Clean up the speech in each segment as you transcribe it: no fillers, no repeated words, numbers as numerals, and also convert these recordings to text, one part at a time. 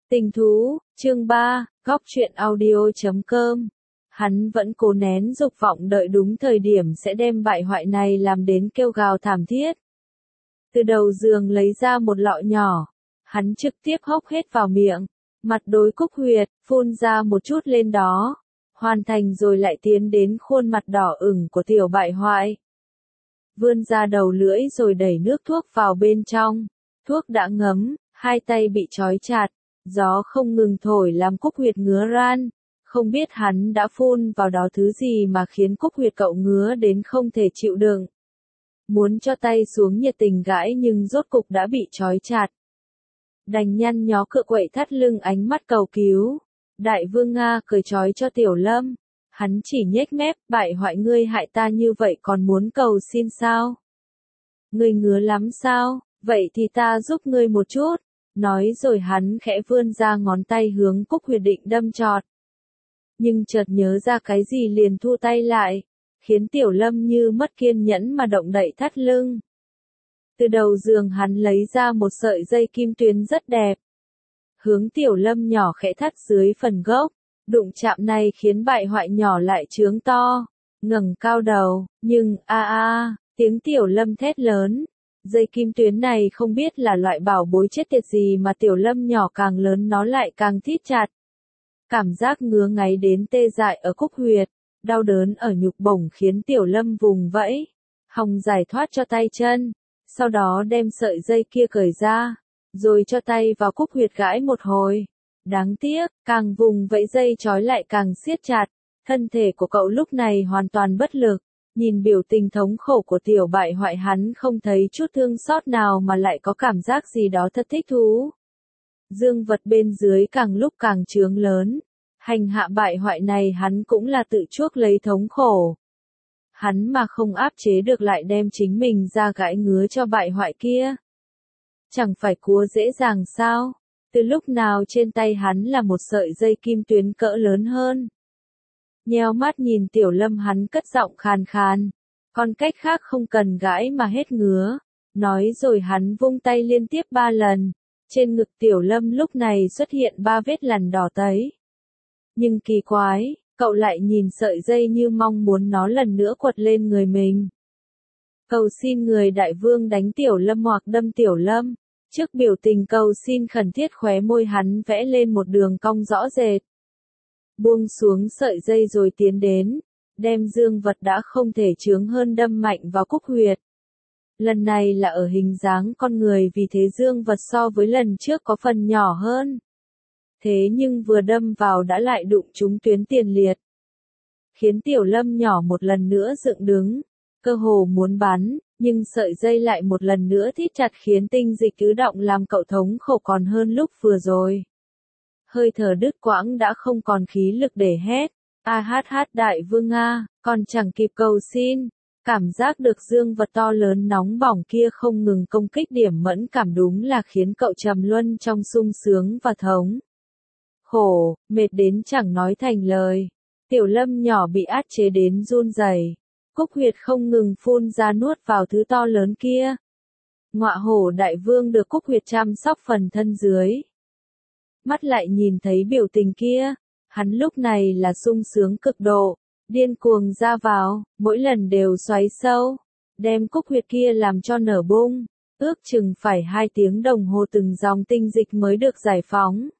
Tình thú, chương 3, góc truyện audio.com. Hắn vẫn cố nén dục vọng đợi đúng thời điểm sẽ đem bại hoại này làm đến kêu gào thảm thiết. Từ đầu giường lấy ra một lọ nhỏ, hắn trực tiếp hốc hết vào miệng, mặt đối Cúc Huyệt, phun ra một chút lên đó, hoàn thành rồi lại tiến đến khuôn mặt đỏ ửng của tiểu bại hoại. Vươn ra đầu lưỡi rồi đẩy nước thuốc vào bên trong, thuốc đã ngấm, hai tay bị trói chặt. Gió không ngừng thổi làm Cúc Huyệt ngứa ran, không biết hắn đã phun vào đó thứ gì mà khiến Cúc Huyệt cậu ngứa đến không thể chịu đựng. Muốn cho tay xuống nhiệt tình gãi nhưng rốt cục đã bị trói chặt. Đành nhăn nhó cựa quậy thắt lưng ánh mắt cầu cứu. Đại vương Nga cười trói cho Tiểu Lâm. Hắn chỉ nhếch mép, bại hoại ngươi hại ta như vậy còn muốn cầu xin sao? Ngươi ngứa lắm sao? Vậy thì ta giúp ngươi một chút. Nói rồi hắn khẽ vươn ra ngón tay hướng Cúc Huyệt định đâm chọt. Nhưng chợt nhớ ra cái gì liền thu tay lại, khiến Tiểu Lâm như mất kiên nhẫn mà động đậy thắt lưng. Từ đầu giường hắn lấy ra một sợi dây kim tuyến rất đẹp. Hướng Tiểu Lâm nhỏ khẽ thắt dưới phần gốc, đụng chạm này khiến bại hoại nhỏ lại trướng to, ngẩng cao đầu, nhưng tiếng Tiểu Lâm thét lớn. Dây kim tuyến này không biết là loại bảo bối chết tiệt gì mà Tiểu Lâm nhỏ càng lớn nó lại càng thít chặt. Cảm giác ngứa ngáy đến tê dại ở Cúc Huyệt, đau đớn ở nhục bổng khiến Tiểu Lâm vùng vẫy, hòng giải thoát cho tay chân, sau đó đem sợi dây kia cởi ra, rồi cho tay vào Cúc Huyệt gãi một hồi. Đáng tiếc, càng vùng vẫy dây trói lại càng siết chặt, thân thể của cậu lúc này hoàn toàn bất lực. Nhìn biểu tình thống khổ của tiểu bại hoại hắn không thấy chút thương xót nào mà lại có cảm giác gì đó thật thích thú. Dương vật bên dưới càng lúc càng trướng lớn. Hành hạ bại hoại này hắn cũng là tự chuốc lấy thống khổ. Hắn mà không áp chế được lại đem chính mình ra gãi ngứa cho bại hoại kia. Chẳng phải cua dễ dàng sao? Từ lúc nào trên tay hắn là một sợi dây kim tuyến cỡ lớn hơn. Nheo mắt nhìn Tiểu Lâm hắn cất giọng khàn khàn. Còn cách khác không cần gãi mà hết ngứa. Nói rồi hắn vung tay liên tiếp 3 lần. Trên ngực Tiểu Lâm lúc này xuất hiện 3 vết lằn đỏ tấy. Nhưng kỳ quái, cậu lại nhìn sợi dây như mong muốn nó lần nữa quật lên người mình. Cầu xin người đại vương đánh Tiểu Lâm hoặc đâm Tiểu Lâm. Trước biểu tình cầu xin khẩn thiết khóe môi hắn vẽ lên một đường cong rõ rệt. Buông xuống sợi dây rồi tiến đến, đem dương vật đã không thể chướng hơn đâm mạnh vào Cúc Huyệt. Lần này là ở hình dáng con người vì thế dương vật so với lần trước có phần nhỏ hơn. Thế nhưng vừa đâm vào đã lại đụng trúng tuyến tiền liệt. Khiến Tiểu Lâm nhỏ một lần nữa dựng đứng, cơ hồ muốn bắn, nhưng sợi dây lại một lần nữa thít chặt khiến tinh dịch ứ động làm cậu thống khổ còn hơn lúc vừa rồi. Hơi thở đứt quãng đã không còn khí lực để hét. Đại vương Nga, còn chẳng kịp cầu xin. Cảm giác được dương vật to lớn nóng bỏng kia không ngừng công kích điểm mẫn cảm đúng là khiến cậu trầm luân trong sung sướng và thống khổ, mệt đến chẳng nói thành lời. Tiểu Lâm nhỏ bị áp chế đến run rẩy. Cúc Huyệt không ngừng phun ra nuốt vào thứ to lớn kia. Ngọa hổ đại vương được Cúc Huyệt chăm sóc phần thân dưới. Mắt lại nhìn thấy biểu tình kia, hắn lúc này là sung sướng cực độ, điên cuồng ra vào, mỗi lần đều xoáy sâu, đem Cúc Huyệt kia làm cho nở bung, ước chừng phải 2 tiếng đồng hồ từng dòng tinh dịch mới được giải phóng.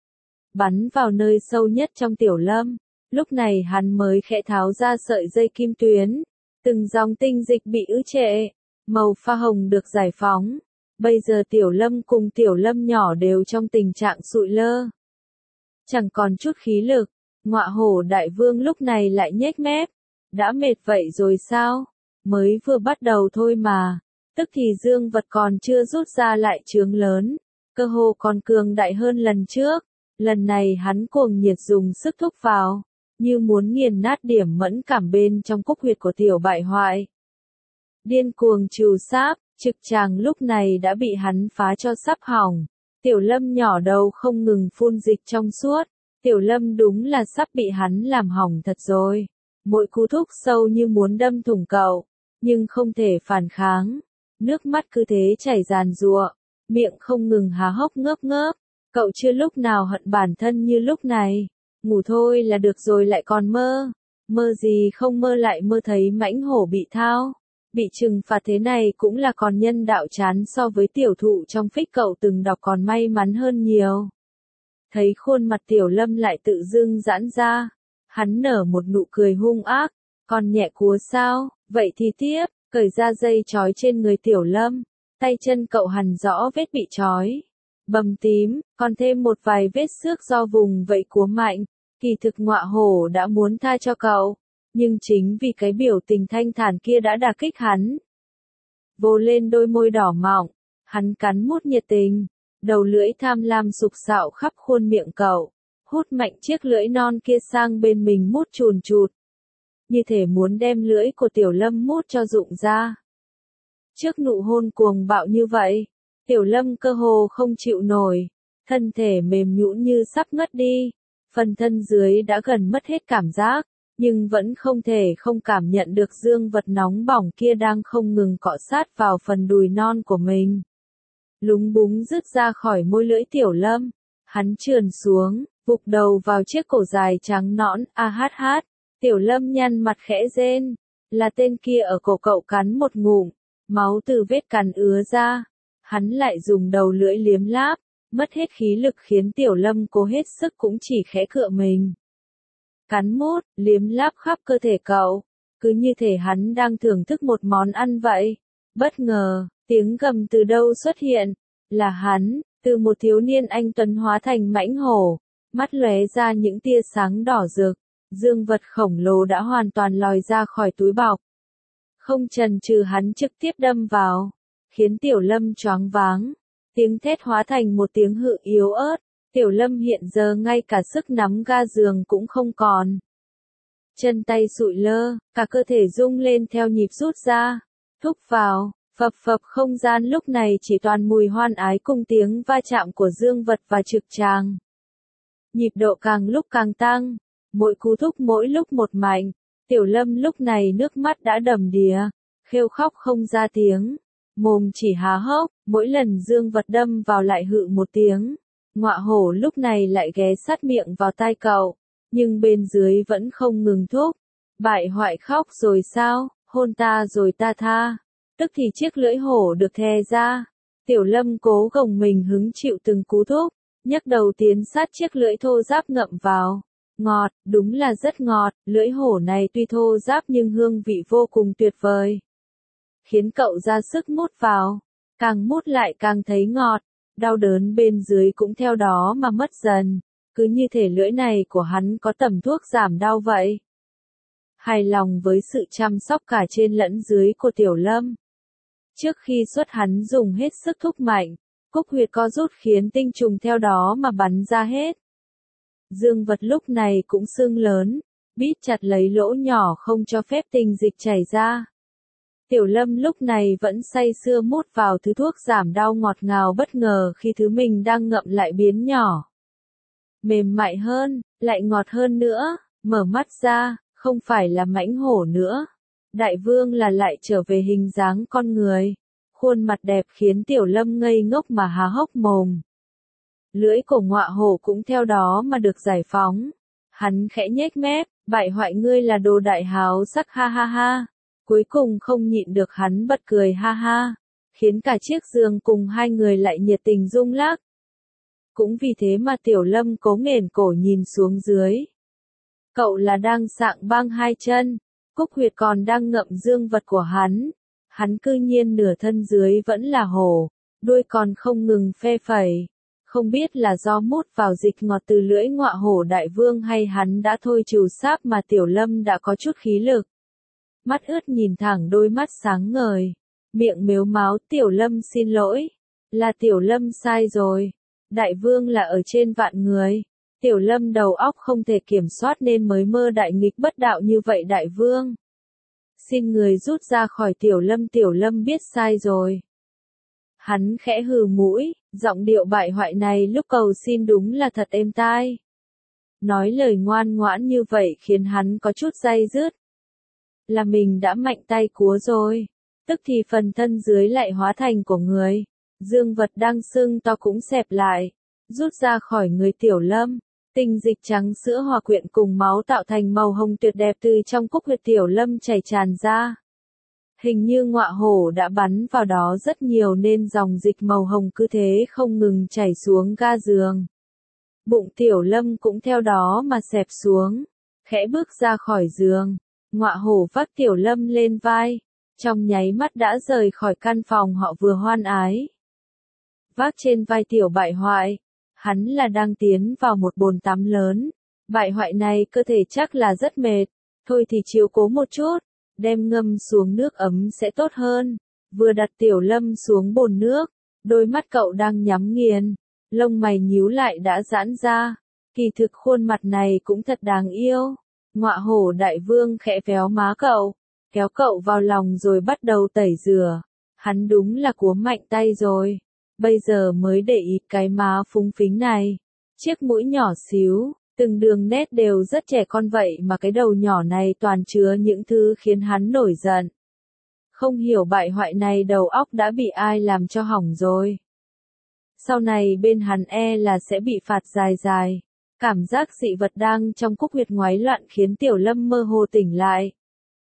Bắn vào nơi sâu nhất trong Tiểu Lâm, lúc này hắn mới khẽ tháo ra sợi dây kim tuyến, từng dòng tinh dịch bị ứ trệ, màu pha hồng được giải phóng. Bây giờ Tiểu Lâm cùng Tiểu Lâm nhỏ đều trong tình trạng sụi lơ. Chẳng còn chút khí lực, ngọa hổ đại vương lúc này lại nhếch mép. Đã mệt vậy rồi sao? Mới vừa bắt đầu thôi mà. Tức thì dương vật còn chưa rút ra lại trướng lớn. Cơ hồ còn cường đại hơn lần trước. Lần này hắn cuồng nhiệt dùng sức thúc vào. Như muốn nghiền nát điểm mẫn cảm bên trong Cúc Huyệt của tiểu bại hoại. Điên cuồng trù sáp. Trực tràng lúc này đã bị hắn phá cho sắp hỏng. Tiểu Lâm nhỏ đầu không ngừng phun dịch trong suốt. Tiểu Lâm đúng là sắp bị hắn làm hỏng thật rồi. Mỗi cú thúc sâu như muốn đâm thủng cậu. Nhưng không thể phản kháng. Nước mắt cứ thế chảy ràn rụa. Miệng không ngừng há hốc ngớp ngớp. Cậu chưa lúc nào hận bản thân như lúc này. Ngủ thôi là được rồi lại còn mơ. Mơ gì không mơ lại mơ thấy mãnh hổ bị thao. Bị trừng phạt thế này cũng là còn nhân đạo chán so với tiểu thụ trong phích cậu từng đọc còn may mắn hơn nhiều. Thấy khuôn mặt Tiểu Lâm lại tự dưng giãn ra. Hắn nở một nụ cười hung ác. Còn nhẹ cúa sao, vậy thì tiếp, cởi ra dây trói trên người Tiểu Lâm. Tay chân cậu hằn rõ vết bị trói. Bầm tím, còn thêm một vài vết xước do vùng vẫy cúa mạnh. Kỳ thực ngọa hổ đã muốn tha cho cậu. Nhưng chính vì cái biểu tình thanh thản kia đã đả kích hắn. Vồ lên đôi môi đỏ mọng, hắn cắn mút nhiệt tình. Đầu lưỡi tham lam sục sạo khắp khuôn miệng cậu. Hút mạnh chiếc lưỡi non kia sang bên mình mút chùn chụt. Như thể muốn đem lưỡi của Tiểu Lâm mút cho rụng ra. Trước nụ hôn cuồng bạo như vậy, Tiểu Lâm cơ hồ không chịu nổi, thân thể mềm nhũn như sắp ngất đi, phần thân dưới đã gần mất hết cảm giác, nhưng vẫn không thể không cảm nhận được dương vật nóng bỏng kia đang không ngừng cọ sát vào phần đùi non của mình. Lúng búng rứt ra khỏi môi lưỡi Tiểu Lâm, hắn trườn xuống, vụt đầu vào chiếc cổ dài trắng nõn, a hát hát. Tiểu Lâm nhăn mặt khẽ rên, là tên kia ở cổ cậu cắn một ngụm, máu từ vết cắn ứa ra. Hắn lại dùng đầu lưỡi liếm láp, mất hết khí lực khiến Tiểu Lâm cố hết sức cũng chỉ khẽ cựa mình. Cắn mút, liếm láp khắp cơ thể cậu, cứ như thể hắn đang thưởng thức một món ăn vậy. Bất ngờ, tiếng gầm từ đâu xuất hiện, là hắn, từ một thiếu niên anh tuấn hóa thành mãnh hổ, mắt lóe ra những tia sáng đỏ rực. Dương vật khổng lồ đã hoàn toàn lòi ra khỏi túi bọc. Không chần chừ hắn trực tiếp đâm vào, khiến Tiểu Lâm choáng váng. Tiếng thét hóa thành một tiếng hự yếu ớt. Tiểu Lâm hiện giờ ngay cả sức nắm ga giường cũng không còn. Chân tay sụi lơ, cả cơ thể rung lên theo nhịp rút ra. Thúc vào, phập phập không gian lúc này chỉ toàn mùi hoan ái cùng tiếng va chạm của dương vật và trực tràng. Nhịp độ càng lúc càng tăng. Mỗi cú thúc mỗi lúc một mạnh, Tiểu Lâm lúc này nước mắt đã đầm đìa, kêu khóc không ra tiếng, mồm chỉ há hốc, mỗi lần dương vật đâm vào lại hự một tiếng. Ngọa hổ lúc này lại ghé sát miệng vào tai cậu, nhưng bên dưới vẫn không ngừng thúc. Bại hoại khóc rồi sao, hôn ta rồi ta tha. Tức thì chiếc lưỡi hổ được thè ra, Tiểu Lâm cố gồng mình hứng chịu từng cú thúc, nhấc đầu tiến sát chiếc lưỡi thô ráp ngậm vào. Ngọt, đúng là rất ngọt, lưỡi hổ này tuy thô ráp nhưng hương vị vô cùng tuyệt vời. Khiến cậu ra sức mút vào, càng mút lại càng thấy ngọt, đau đớn bên dưới cũng theo đó mà mất dần, cứ như thể lưỡi này của hắn có tầm thuốc giảm đau vậy. Hài lòng với sự chăm sóc cả trên lẫn dưới của Tiểu Lâm. Trước khi xuất hắn dùng hết sức thúc mạnh, cúc huyệt co rút khiến tinh trùng theo đó mà bắn ra hết. Dương vật lúc này cũng sưng lớn, bít chặt lấy lỗ nhỏ không cho phép tinh dịch chảy ra. Tiểu Lâm lúc này vẫn say sưa mút vào thứ thuốc giảm đau ngọt ngào bất ngờ khi thứ mình đang ngậm lại biến nhỏ. Mềm mại hơn, lại ngọt hơn nữa, mở mắt ra, không phải là mãnh hổ nữa. Đại vương là lại trở về hình dáng con người. Khuôn mặt đẹp khiến Tiểu Lâm ngây ngốc mà há hốc mồm. Lưỡi của ngọa hổ cũng theo đó mà được giải phóng. Hắn khẽ nhếch mép, bại hoại ngươi là đồ đại háo sắc ha ha ha. Cuối cùng không nhịn được hắn bật cười ha ha. Khiến cả chiếc giường cùng hai người lại nhiệt tình rung lắc. Cũng vì thế mà Tiểu Lâm cố nghển cổ nhìn xuống dưới. Cậu là đang sạng băng hai chân. Cúc huyệt còn đang ngậm dương vật của hắn. Hắn cư nhiên nửa thân dưới vẫn là hổ. Đuôi còn không ngừng phe phẩy. Không biết là do mút vào dịch ngọt từ lưỡi ngọa hổ đại vương hay hắn đã thôi trừ sáp mà Tiểu Lâm đã có chút khí lực. Mắt ướt nhìn thẳng đôi mắt sáng ngời. Miệng mếu máo Tiểu Lâm xin lỗi. Là Tiểu Lâm sai rồi. Đại vương là ở trên vạn người. Tiểu Lâm đầu óc không thể kiểm soát nên mới mơ đại nghịch bất đạo như vậy đại vương. Xin người rút ra khỏi Tiểu Lâm biết sai rồi. Hắn khẽ hừ mũi, giọng điệu bại hoại này lúc cầu xin đúng là thật êm tai. Nói lời ngoan ngoãn như vậy khiến hắn có chút day dứt. Là mình đã mạnh tay cúa rồi. Tức thì phần thân dưới lại hóa thành của người. Dương vật đang sưng to cũng xẹp lại. rút ra khỏi người Tiểu Lâm. Tinh dịch trắng sữa hòa quyện cùng máu tạo thành màu hồng tuyệt đẹp từ trong cúc huyệt Tiểu Lâm chảy tràn ra. Hình như ngọa hổ đã bắn vào đó rất nhiều nên dòng dịch màu hồng cứ thế không ngừng chảy xuống ga giường. Bụng Tiểu Lâm cũng theo đó mà xẹp xuống, khẽ bước ra khỏi giường. Ngọa hổ vác Tiểu Lâm lên vai, trong nháy mắt đã rời khỏi căn phòng họ vừa hoan ái. Vác trên vai tiểu bại hoại, hắn là đang tiến vào một bồn tắm lớn. Bại hoại này cơ thể chắc là rất mệt, thôi thì chiếu cố một chút, đem ngâm xuống nước ấm sẽ tốt hơn. Vừa đặt Tiểu Lâm xuống bồn nước, đôi mắt cậu đang nhắm nghiền, lông mày nhíu lại đã giãn ra. Kỳ thực khuôn mặt này cũng thật đáng yêu. Ngọa hổ đại vương khẽ véo má cậu, kéo cậu vào lòng rồi bắt đầu tẩy rửa. Hắn đúng là cúa mạnh tay rồi. Bây giờ mới để ý cái má phúng phính này. Chiếc mũi nhỏ xíu, từng đường nét đều rất trẻ con vậy mà cái đầu nhỏ này toàn chứa những thứ khiến hắn nổi giận. Không hiểu bại hoại này đầu óc đã bị ai làm cho hỏng rồi. Sau này bên hắn là sẽ bị phạt dài dài. Cảm giác dị vật đang trong cúc huyệt ngoáy loạn khiến Tiểu Lâm mơ hồ tỉnh lại.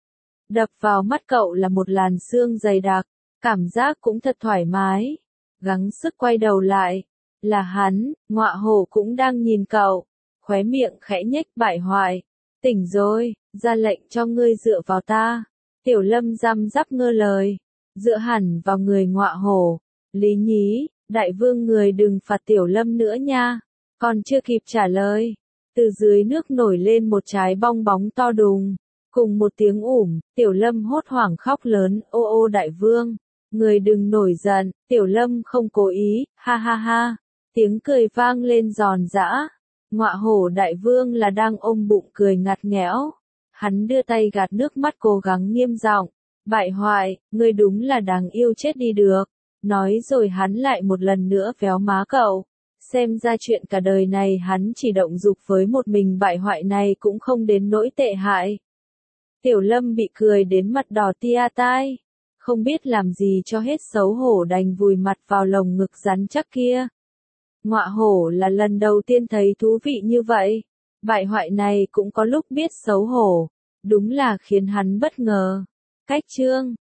Đập vào mắt cậu là một làn xương dày đặc, cảm giác cũng thật thoải mái. Gắng sức quay đầu lại, là hắn, ngọa hổ cũng đang nhìn cậu, khóe miệng khẽ nhếch bại hoại. Tỉnh rồi, ra lệnh cho ngươi dựa vào ta. Tiểu Lâm răm rắp ngơ lời, dựa hẳn vào người ngọa hổ. Lý nhí, đại vương người đừng phạt Tiểu Lâm nữa nha. Còn chưa kịp trả lời, từ dưới nước nổi lên một trái bong bóng to đùng. Cùng một tiếng Tiểu Lâm hốt hoảng khóc lớn, ô ô đại vương, người đừng nổi giận. Tiểu Lâm không cố ý, ha ha ha. Tiếng cười vang lên giòn giã. Ngọa hổ đại vương là đang ôm bụng cười ngặt nghẽo. Hắn đưa tay gạt nước mắt cố gắng nghiêm giọng, bại hoại, ngươi đúng là đáng yêu chết đi được. Nói rồi hắn lại một lần nữa véo má cậu. Xem ra chuyện cả đời này hắn chỉ động dục với một mình bại hoại này cũng không đến nỗi tệ hại. Tiểu Lâm bị cười đến mặt đỏ tia tai, không biết làm gì cho hết xấu hổ đành vùi mặt vào lồng ngực rắn chắc kia. Ngọa hổ là lần đầu tiên thấy thú vị như vậy, bại hoại này cũng có lúc biết xấu hổ, đúng là khiến hắn bất ngờ. Cách chương